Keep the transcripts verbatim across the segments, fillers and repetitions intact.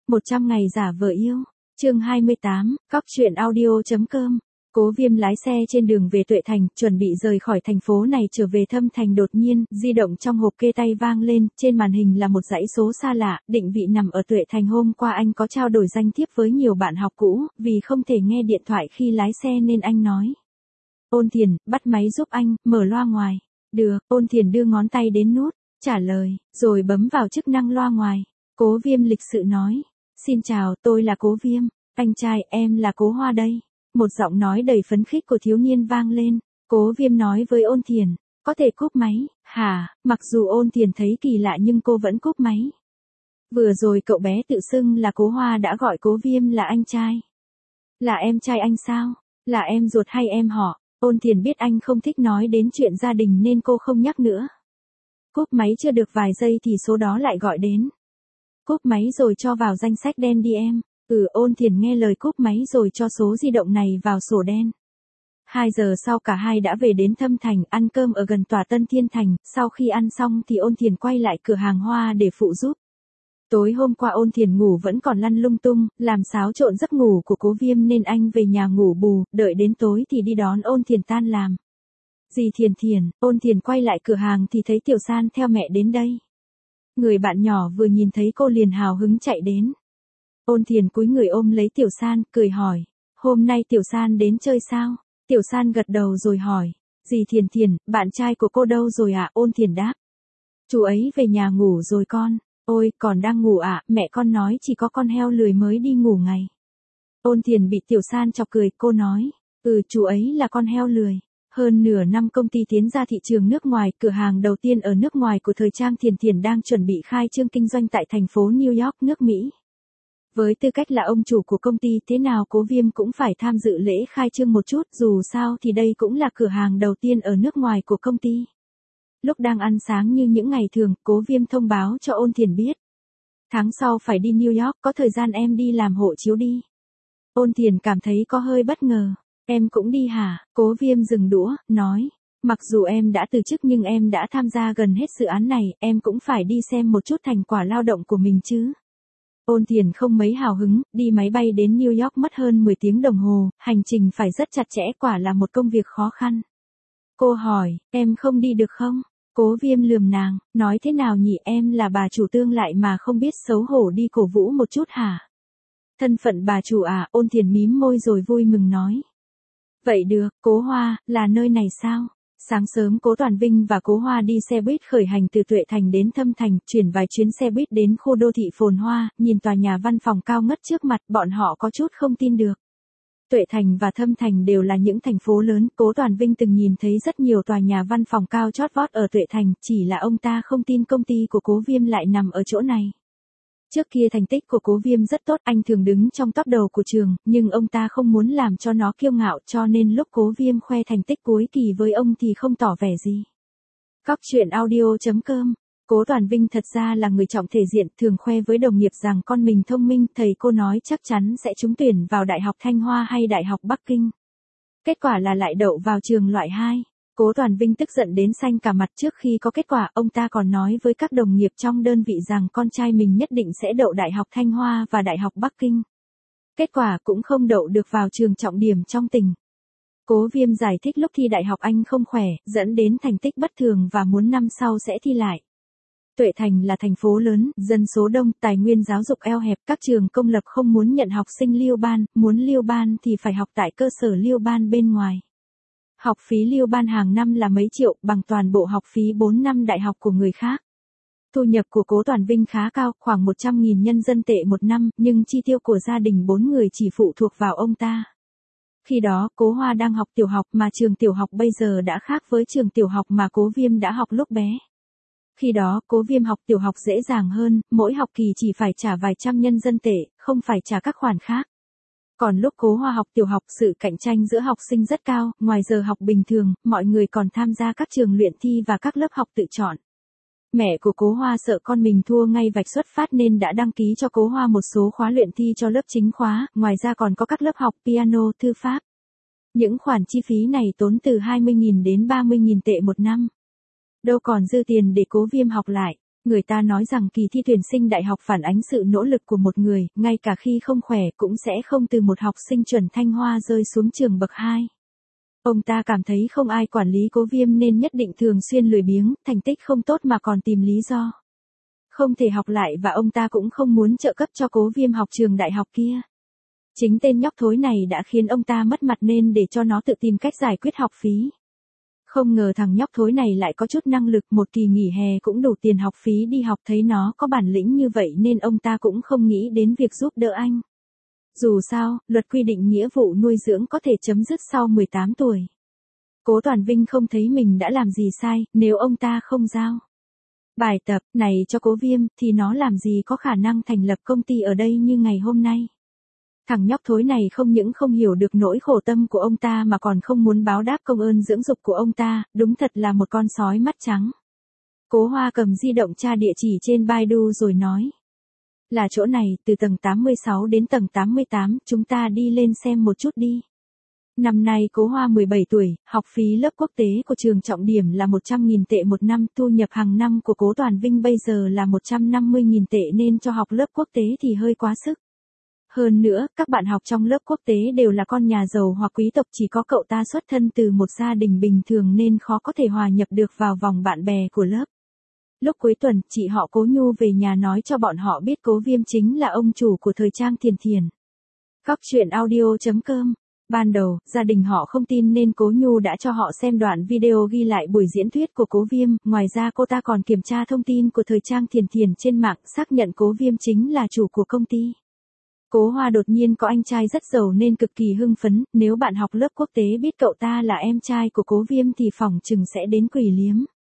một trăm ngày giả vờ yêu. Chương hai mươi tám, cóc truyện audio.com. Cố Viêm lái xe trên đường về Tuệ Thành, chuẩn bị rời khỏi thành phố này trở về Thâm Thành, đột nhiên, di động trong hộp kê tay vang lên, trên màn hình là một dãy số xa lạ, định vị nằm ở Tuệ Thành. Hôm qua anh có trao đổi danh thiếp với nhiều bạn học cũ, vì không thể nghe điện thoại khi lái xe nên anh nói. Ôn Thiền, bắt máy giúp anh, mở loa ngoài. Được, Ôn Thiền đưa ngón tay đến nút, trả lời, rồi bấm vào chức năng loa ngoài. Cố Viêm lịch sự nói, xin chào, tôi là Cố Viêm, anh trai, em là Cố Hoa đây. Một giọng nói đầy phấn khích của thiếu niên vang lên. Cố Viêm nói với Ôn Thiền, có thể cúp máy, hả? Mặc dù Ôn Thiền thấy kỳ lạ nhưng cô vẫn cúp máy. Vừa rồi cậu bé tự xưng là Cố Hoa đã gọi Cố Viêm là anh trai. Là em trai anh sao? Là em ruột hay em họ? Ôn Thiền biết anh không thích nói đến chuyện gia đình nên cô không nhắc nữa. Cúp máy chưa được vài giây thì số đó lại gọi đến. Cúp máy rồi cho vào danh sách đen đi em. Ừ, Ôn Thiền nghe lời cúp máy rồi cho số di động này vào sổ đen. Hai giờ sau cả hai đã về đến Thâm Thành, ăn cơm ở gần tòa Tân Thiên Thành, sau khi ăn xong thì Ôn Thiền quay lại cửa hàng hoa để phụ giúp. Tối hôm qua Ôn Thiền ngủ vẫn còn lăn lung tung, làm xáo trộn giấc ngủ của Cố Viêm nên anh về nhà ngủ bù, đợi đến tối thì đi đón Ôn Thiền tan làm. Dì Thiền Thiền, Ôn Thiền quay lại cửa hàng thì thấy Tiểu San theo mẹ đến đây. Người bạn nhỏ vừa nhìn thấy cô liền hào hứng chạy đến. Ôn Thiền cúi người ôm lấy Tiểu San, cười hỏi, hôm nay Tiểu San đến chơi sao? Tiểu San gật đầu rồi hỏi, dì Thiền Thiền, bạn trai của cô đâu rồi ạ? À? Ôn Thiền đáp, chú ấy về nhà ngủ rồi con. Ôi, còn đang ngủ ạ, à? Mẹ con nói chỉ có con heo lười mới đi ngủ ngày. Ôn Thiền bị Tiểu San chọc cười, cô nói, ừ, chú ấy là con heo lười. Hơn nửa năm công ty tiến ra thị trường nước ngoài, cửa hàng đầu tiên ở nước ngoài của thời trang Thiền Thiền đang chuẩn bị khai trương kinh doanh tại thành phố New York, nước Mỹ. Với tư cách là ông chủ của công ty, thế nào Cố Viêm cũng phải tham dự lễ khai trương một chút, dù sao thì đây cũng là cửa hàng đầu tiên ở nước ngoài của công ty. Lúc đang ăn sáng như những ngày thường, Cố Viêm thông báo cho Ôn Thiền biết. Tháng sau phải đi New York, có thời gian em đi làm hộ chiếu đi. Ôn Thiền cảm thấy có hơi bất ngờ. Em cũng đi hả? Cố Viêm dừng đũa, nói. Mặc dù em đã từ chức nhưng em đã tham gia gần hết dự án này, em cũng phải đi xem một chút thành quả lao động của mình chứ. Ôn Thiền không mấy hào hứng, đi máy bay đến New York mất hơn mười tiếng đồng hồ, hành trình phải rất chặt chẽ, quả là một công việc khó khăn. Cô hỏi, em không đi được không? Cố Viêm lườm nàng, nói thế nào nhỉ, em là bà chủ tương lại mà không biết xấu hổ đi cổ vũ một chút hả? Thân phận bà chủ à? Ôn Thiền mím môi rồi vui mừng nói. Vậy được, Cố Hoa, là nơi này sao? Sáng sớm Cố Toàn Vinh và Cố Hoa đi xe buýt khởi hành từ Tuệ Thành đến Thâm Thành, chuyển vài chuyến xe buýt đến khu đô thị phồn hoa, nhìn tòa nhà văn phòng cao ngất trước mặt, bọn họ có chút không tin được. Tuệ Thành và Thâm Thành đều là những thành phố lớn, Cố Toàn Vinh từng nhìn thấy rất nhiều tòa nhà văn phòng cao chót vót ở Tuệ Thành, chỉ là ông ta không tin công ty của Cố Viêm lại nằm ở chỗ này. Trước kia thành tích của Cố Viêm rất tốt, anh thường đứng trong top đầu của trường, nhưng ông ta không muốn làm cho nó kiêu ngạo, cho nên lúc Cố Viêm khoe thành tích cuối kỳ với ông thì không tỏ vẻ gì. Cóc truyện audio.com. Cố Toàn Vinh thật ra là người trọng thể diện, thường khoe với đồng nghiệp rằng con mình thông minh, thầy cô nói chắc chắn sẽ trúng tuyển vào Đại học Thanh Hoa hay Đại học Bắc Kinh. Kết quả là lại đậu vào trường loại hai. Cố Toàn Vinh tức giận đến xanh cả mặt. Trước khi có kết quả, ông ta còn nói với các đồng nghiệp trong đơn vị rằng con trai mình nhất định sẽ đậu Đại học Thanh Hoa và Đại học Bắc Kinh. Kết quả cũng không đậu được vào trường trọng điểm trong tỉnh. Cố Viêm giải thích lúc thi đại học anh không khỏe, dẫn đến thành tích bất thường và muốn năm sau sẽ thi lại. Tuệ Thành là thành phố lớn, dân số đông, tài nguyên giáo dục eo hẹp, các trường công lập không muốn nhận học sinh Liêu ban, muốn Liêu ban thì phải học tại cơ sở Liêu ban bên ngoài. Học phí Liêu ban hàng năm là mấy triệu, bằng toàn bộ học phí bốn năm đại học của người khác. Thu nhập của Cố Toàn Vinh khá cao, khoảng một trăm nghìn nhân dân tệ một năm, nhưng chi tiêu của gia đình bốn người chỉ phụ thuộc vào ông ta. Khi đó, Cố Hoa đang học tiểu học mà trường tiểu học bây giờ đã khác với trường tiểu học mà Cố Viêm đã học lúc bé. Khi đó, Cố Viêm học tiểu học dễ dàng hơn, mỗi học kỳ chỉ phải trả vài trăm nhân dân tệ, không phải trả các khoản khác. Còn lúc Cố Hoa học tiểu học, sự cạnh tranh giữa học sinh rất cao, ngoài giờ học bình thường, mọi người còn tham gia các trường luyện thi và các lớp học tự chọn. Mẹ của Cố Hoa sợ con mình thua ngay vạch xuất phát nên đã đăng ký cho Cố Hoa một số khóa luyện thi cho lớp chính khóa, ngoài ra còn có các lớp học piano, thư pháp. Những khoản chi phí này tốn từ hai mươi nghìn đến ba mươi nghìn tệ một năm. Đâu còn dư tiền để Cố Viêm học lại. Người ta nói rằng kỳ thi tuyển sinh đại học phản ánh sự nỗ lực của một người, ngay cả khi không khỏe cũng sẽ không từ một học sinh chuẩn Thanh Hoa rơi xuống trường bậc hai. Ông ta cảm thấy không ai quản lý Cố Viêm nên nhất định thường xuyên lười biếng, thành tích không tốt mà còn tìm lý do không thể học lại, và ông ta cũng không muốn trợ cấp cho Cố Viêm học trường đại học kia. Chính tên nhóc thối này đã khiến ông ta mất mặt nên để cho nó tự tìm cách giải quyết học phí. Không ngờ thằng nhóc thối này lại có chút năng lực, một kỳ nghỉ hè cũng đủ tiền học phí đi học, thấy nó có bản lĩnh như vậy nên ông ta cũng không nghĩ đến việc giúp đỡ anh. Dù sao, luật quy định nghĩa vụ nuôi dưỡng có thể chấm dứt sau mười tám tuổi. Cố Toàn Vinh không thấy mình đã làm gì sai, nếu ông ta không giao bài tập này cho Cố Viêm thì nó làm gì có khả năng thành lập công ty ở đây như ngày hôm nay. Thằng nhóc thối này không những không hiểu được nỗi khổ tâm của ông ta mà còn không muốn báo đáp công ơn dưỡng dục của ông ta, đúng thật là một con sói mắt trắng. Cố Hoa cầm di động tra địa chỉ trên Baidu rồi nói. Là chỗ này, từ tầng tám mươi sáu đến tầng tám mươi tám, chúng ta đi lên xem một chút đi. Năm nay Cố Hoa mười bảy tuổi, học phí lớp quốc tế của trường trọng điểm là một trăm nghìn tệ một năm, thu nhập hàng năm của Cố Toàn Vinh bây giờ là một trăm năm mươi nghìn tệ nên cho học lớp quốc tế thì hơi quá sức. Hơn nữa, các bạn học trong lớp quốc tế đều là con nhà giàu hoặc quý tộc, chỉ có cậu ta xuất thân từ một gia đình bình thường nên khó có thể hòa nhập được vào vòng bạn bè của lớp. Lúc cuối tuần, chị họ Cố Nhu về nhà nói cho bọn họ biết Cố Viêm chính là ông chủ của thời trang Thiền Thiền. Cóc truyện audio chấm com. Ban đầu, gia đình họ không tin nên Cố Nhu đã cho họ xem đoạn video ghi lại buổi diễn thuyết của Cố Viêm, ngoài ra cô ta còn kiểm tra thông tin của thời trang Thiền Thiền trên mạng, xác nhận Cố Viêm chính là chủ của công ty. Cố Hoa đột nhiên có anh trai rất giàu nên cực kỳ hưng phấn, nếu bạn học lớp quốc tế biết cậu ta là em trai của Cố Viêm thì phỏng chừng sẽ đến quỳ liếm.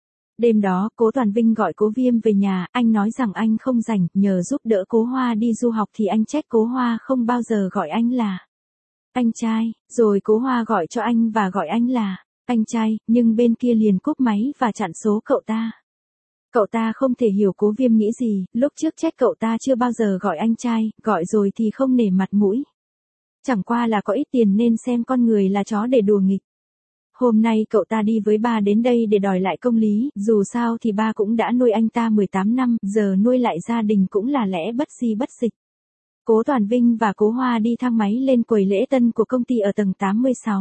Đêm đó, Cố Toàn Vinh gọi Cố Viêm về nhà, anh nói rằng anh không rảnh, nhờ giúp đỡ Cố Hoa đi du học thì anh trách Cố Hoa không bao giờ gọi anh là anh trai, rồi Cố Hoa gọi cho anh và gọi anh là anh trai, nhưng bên kia liền cúp máy và chặn số cậu ta. Cậu ta không thể hiểu Cố Viêm nghĩ gì, lúc trước trách cậu ta chưa bao giờ gọi anh trai, gọi rồi thì không nể mặt mũi. Chẳng qua là có ít tiền nên xem con người là chó để đùa nghịch. Hôm nay cậu ta đi với ba đến đây để đòi lại công lý, dù sao thì ba cũng đã nuôi anh ta mười tám năm, giờ nuôi lại gia đình cũng là lẽ bất di bất dịch. Cố Toàn Vinh và Cố Hoa đi thang máy lên quầy lễ tân của công ty ở tầng tám mươi sáu.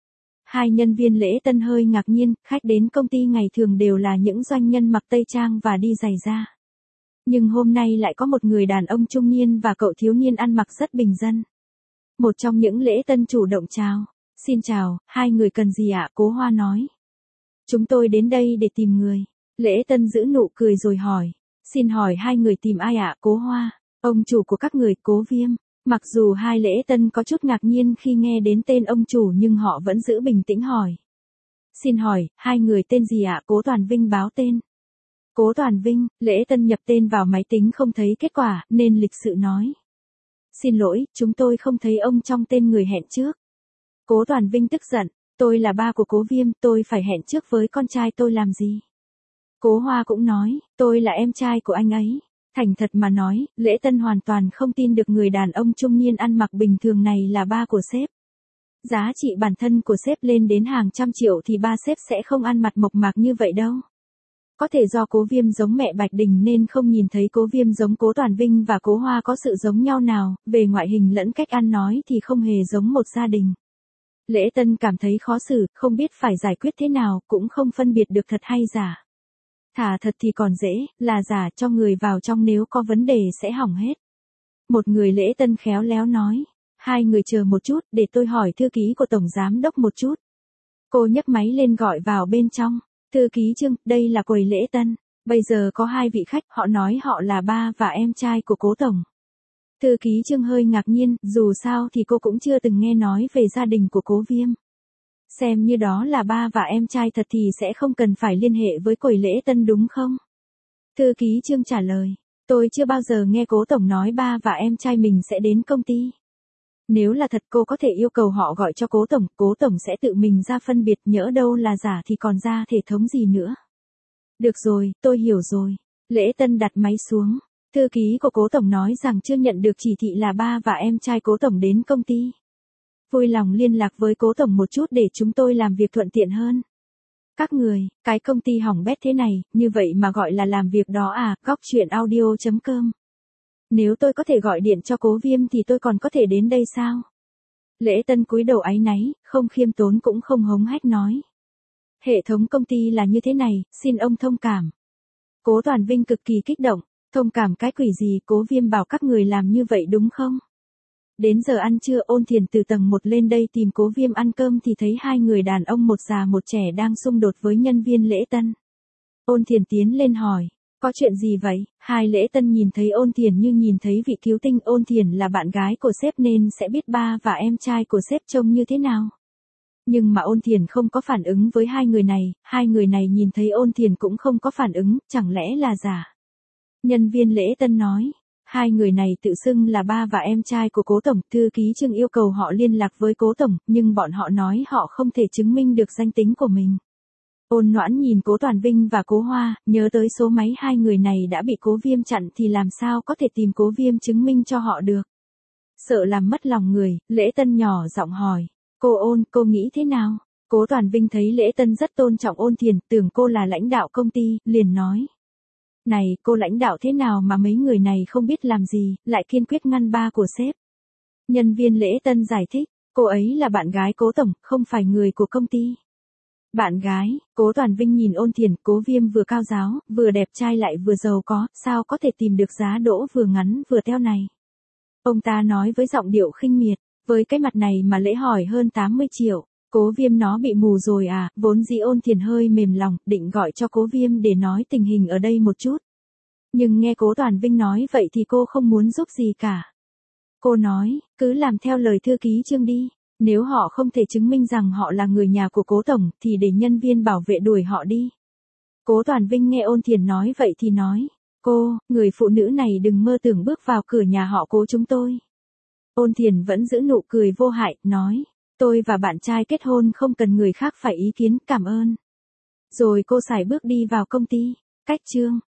Hai nhân viên lễ tân hơi ngạc nhiên, khách đến công ty ngày thường đều là những doanh nhân mặc tây trang và đi giày da. Nhưng hôm nay lại có một người đàn ông trung niên và cậu thiếu niên ăn mặc rất bình dân. Một trong những lễ tân chủ động chào. Xin chào, hai người cần gì ạ? Cố Hoa nói. Chúng tôi đến đây để tìm người. Lễ tân giữ nụ cười rồi hỏi. Xin hỏi hai người tìm ai ạ? Cố Hoa. Ông chủ của các người, Cố Viêm. Mặc dù hai lễ tân có chút ngạc nhiên khi nghe đến tên ông chủ nhưng họ vẫn giữ bình tĩnh hỏi. Xin hỏi, hai người tên gì ạ? Cố Toàn Vinh báo tên. Cố Toàn Vinh, lễ tân nhập tên vào máy tính không thấy kết quả, nên lịch sự nói. Xin lỗi, chúng tôi không thấy ông trong tên người hẹn trước. Cố Toàn Vinh tức giận, tôi là ba của Cố Viêm, tôi phải hẹn trước với con trai tôi làm gì? Cố Hoa cũng nói, tôi là em trai của anh ấy. Thành thật mà nói, lễ tân hoàn toàn không tin được người đàn ông trung niên ăn mặc bình thường này là ba của sếp. Giá trị bản thân của sếp lên đến hàng trăm triệu thì ba sếp sẽ không ăn mặt mộc mạc như vậy đâu. Có thể do Cố Viêm giống mẹ Bạch Đình nên không nhìn thấy Cố Viêm giống Cố Toàn Vinh và Cố Hoa có sự giống nhau nào, về ngoại hình lẫn cách ăn nói thì không hề giống một gia đình. Lễ tân cảm thấy khó xử, không biết phải giải quyết thế nào, cũng không phân biệt được thật hay giả. Thả thật thì còn dễ, là giả cho người vào trong nếu có vấn đề sẽ hỏng hết. Một người lễ tân khéo léo nói, hai người chờ một chút để tôi hỏi thư ký của Tổng Giám Đốc một chút. Cô nhấc máy lên gọi vào bên trong, thư ký Trương, đây là quầy lễ tân, bây giờ có hai vị khách, họ nói họ là ba và em trai của Cố Tổng. Thư ký Trương hơi ngạc nhiên, dù sao thì cô cũng chưa từng nghe nói về gia đình của Cố Viêm. Xem như đó là ba và em trai thật thì sẽ không cần phải liên hệ với quầy lễ tân đúng không? Thư ký Trương trả lời, tôi chưa bao giờ nghe Cố Tổng nói ba và em trai mình sẽ đến công ty. Nếu là thật cô có thể yêu cầu họ gọi cho Cố Tổng, Cố Tổng sẽ tự mình ra phân biệt, nhỡ đâu là giả thì còn ra thể thống gì nữa. Được rồi, tôi hiểu rồi. Lễ tân đặt máy xuống. Thư ký của Cố Tổng nói rằng chưa nhận được chỉ thị là ba và em trai Cố Tổng đến công ty. Vui lòng liên lạc với Cố Tổng một chút để chúng tôi làm việc thuận tiện hơn. Các người, cái công ty hỏng bét thế này, như vậy mà gọi là làm việc đó à, góc chuyện audio.com. Nếu tôi có thể gọi điện cho Cố Viêm thì tôi còn có thể đến đây sao? Lễ Tân cúi đầu áy náy, không khiêm tốn cũng không hống hách nói. Hệ thống công ty là như thế này, xin ông thông cảm. Cố Toàn Vinh cực kỳ kích động, thông cảm cái quỷ gì, Cố Viêm bảo các người làm như vậy đúng không? Đến giờ ăn trưa Ôn Thiền từ tầng một lên đây tìm Cố Viêm ăn cơm thì thấy hai người đàn ông một già một trẻ đang xung đột với nhân viên Lễ Tân. Ôn Thiền tiến lên hỏi, có chuyện gì vậy? Hai Lễ Tân nhìn thấy Ôn Thiền như nhìn thấy vị cứu tinh. Ôn Thiền là bạn gái của sếp nên sẽ biết ba và em trai của sếp trông như thế nào. Nhưng mà Ôn Thiền không có phản ứng với hai người này, hai người này nhìn thấy Ôn Thiền cũng không có phản ứng, chẳng lẽ là giả? Nhân viên Lễ Tân nói, hai người này tự xưng là ba và em trai của Cố Tổng, thư ký Trương yêu cầu họ liên lạc với Cố Tổng, nhưng bọn họ nói họ không thể chứng minh được danh tính của mình. Ôn Noãn nhìn Cố Toàn Vinh và Cố Hoa, nhớ tới số máy hai người này đã bị Cố Viêm chặn thì làm sao có thể tìm Cố Viêm chứng minh cho họ được. Sợ làm mất lòng người, Lễ Tân nhỏ giọng hỏi, cô Ôn, cô nghĩ thế nào? Cố Toàn Vinh thấy Lễ Tân rất tôn trọng Ôn Thiền, tưởng cô là lãnh đạo công ty, liền nói. Này, cô lãnh đạo thế nào mà mấy người này không biết làm gì, lại kiên quyết ngăn ba của sếp. Nhân viên Lễ Tân giải thích, cô ấy là bạn gái Cố Tổng, không phải người của công ty. Bạn gái, Cố Toàn Vinh nhìn Ôn Thiền, Cố Viêm vừa cao giáo, vừa đẹp trai lại vừa giàu có, sao có thể tìm được giá đỗ vừa ngắn vừa teo này. Ông ta nói với giọng điệu khinh miệt, với cái mặt này mà lễ hỏi hơn tám mươi triệu, Cố Viêm nó bị mù rồi à, vốn dĩ Ôn Thiền hơi mềm lòng, định gọi cho Cố Viêm để nói tình hình ở đây một chút. Nhưng nghe Cố Toàn Vinh nói vậy thì cô không muốn giúp gì cả. Cô nói, cứ làm theo lời thư ký Trương đi, nếu họ không thể chứng minh rằng họ là người nhà của Cố Tổng thì để nhân viên bảo vệ đuổi họ đi. Cố Toàn Vinh nghe Ôn Thiền nói vậy thì nói, cô, người phụ nữ này đừng mơ tưởng bước vào cửa nhà họ Cố chúng tôi. Ôn Thiền vẫn giữ nụ cười vô hại, nói, tôi và bạn trai kết hôn không cần người khác phải ý kiến, cảm ơn. Rồi cô sải bước đi vào công ty, cách Trương.